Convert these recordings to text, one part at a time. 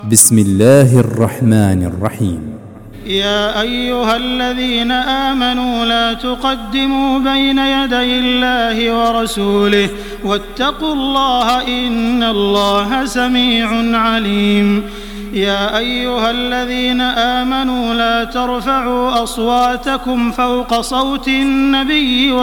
بسم الله الرحمن الرحيم. يا أيها الذين آمنوا لا تقدموا بين يدي الله ورسوله واتقوا الله إن الله سميع عليم. يا أيها الذين آمنوا لا ترفعوا أصواتكم فوق صوت النبي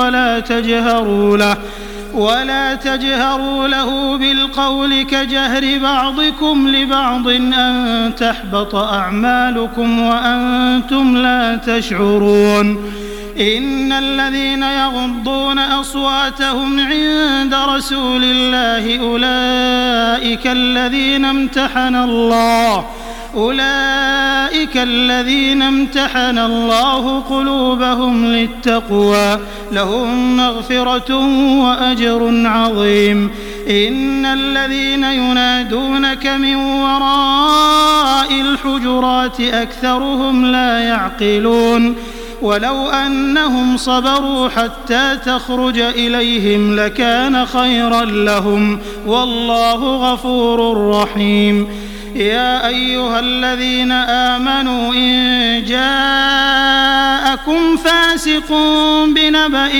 ولا تجهروا له بالقول كجهر بعضكم لبعض أن تحبط أعمالكم وأنتم لا تشعرون. إن الذين يغضون أصواتهم عند رسول الله أولئك الذين امتحن الله قلوبهم للتقوى لهم مغفرة وأجر عظيم. إن الذين ينادونك من وراء الحجرات أكثرهم لا يعقلون. ولو أنهم صبروا حتى تخرج إليهم لكان خيرا لهم والله غفور رحيم. يا أيها الذين آمنوا إن جاءكم فاسق بنبأ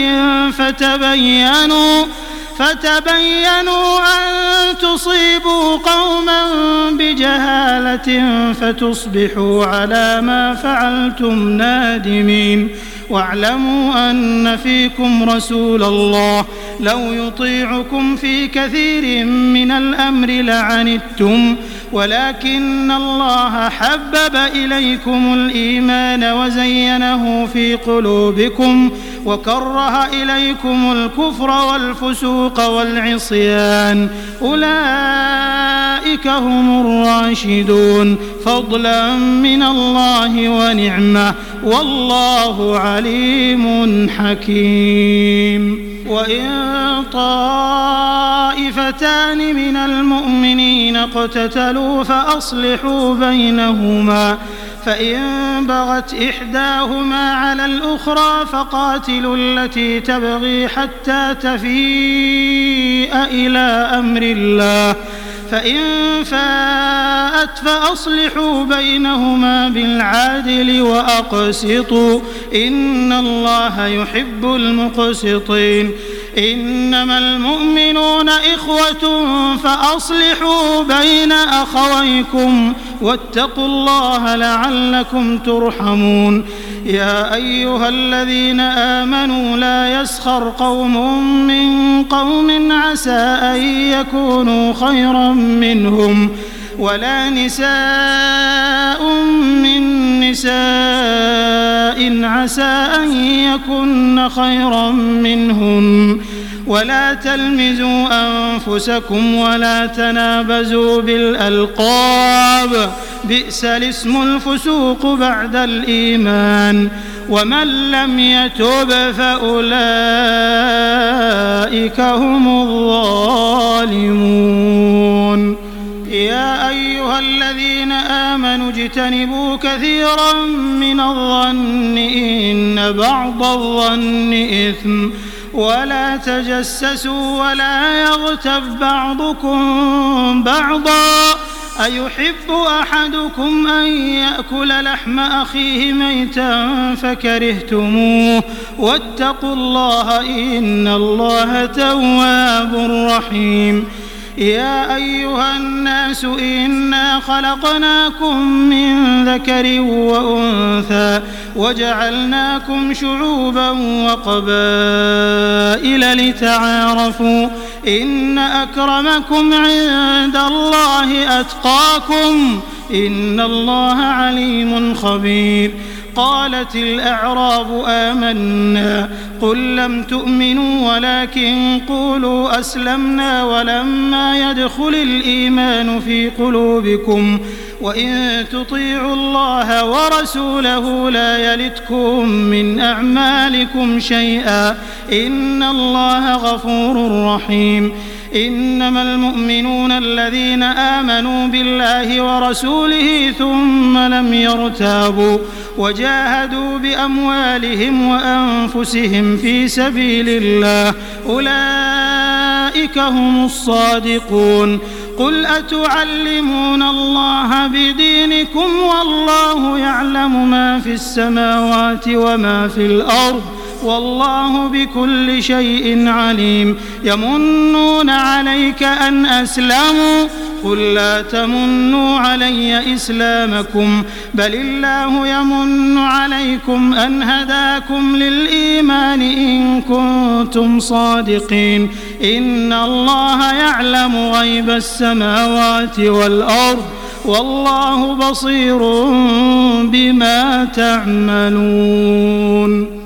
فتبينوا أن تصيبوا قوما بجهالة فتصبحوا على ما فعلتم نادمين. واعلموا أن فيكم رسول الله لو يطيعكم في كثير من الأمر لعنتم ولكن الله حبب إليكم الإيمان وزينه في قلوبكم وكره إليكم الكفر والفسوق والعصيان أولئك هم الراشدون فضلا من الله ونعمة والله عليم حكيم. وإن طائفتان من المؤمنين اقتتلوا فأصلحوا بينهما فإن بغت إحداهما على الأخرى فقاتلوا التي تبغي حتى تفيء إلى أمر الله فإن فاءت فأصلحوا بينهما بالعدل وأقسطوا إن الله يحب المقسطين. إنما المؤمنون إخوة فأصلحوا بين أخويكم واتقوا الله لعلكم ترحمون. يا أيها الذين آمنوا لا يسخر قوم من قوم عسى أن يكونوا خيرا منهم ولا نساء من نساء عسى أن يكن خيرا منهن ولا تلمزوا أنفسكم ولا تنابزوا بالألقاب بئس الاسم الفسوق بعد الإيمان ومن لم يتب فأولئك هم الظالمون. يا أيها الذين آمنوا اجتنبوا كثيرا من الظن إن بعض الظن إثم ولا تجسسوا ولا يغتب بعضكم بعضا أيحب أحدكم أن يأكل لحم أخيه ميتا فكرهتموه واتقوا الله إن الله تواب رحيم. يا أيها الناس إنا خلقناكم من ذكر وأنثى وجعلناكم شعوبا وقبائل لتعارفوا إن أكرمكم عند الله أتقاكم إن الله عليم خبير. قالت الأعراب آمنا قل لم تؤمنوا ولكن قولوا أسلمنا ولما يدخل الإيمان في قلوبكم وإن تطيعوا الله ورسوله لا يلتكم من أعمالكم شيئا إن الله غفور رحيم. إنما المؤمنون الذين آمنوا بالله ورسوله ثم لم يرتابوا وجاهدوا بأموالهم وأنفسهم في سبيل الله أولئك هم الصادقون. قل أتعلمون الله بدينكم والله يعلم ما في السماوات وما في الأرض والله بكل شيء عليم يمنون عليك أن أسلموا قل لا تمنوا علي إسلامكم بل الله يمن عليكم أن هداكم للإيمان إن كنتم صادقين إن الله يعلم غيب السماوات والأرض والله بصير بما تعملون.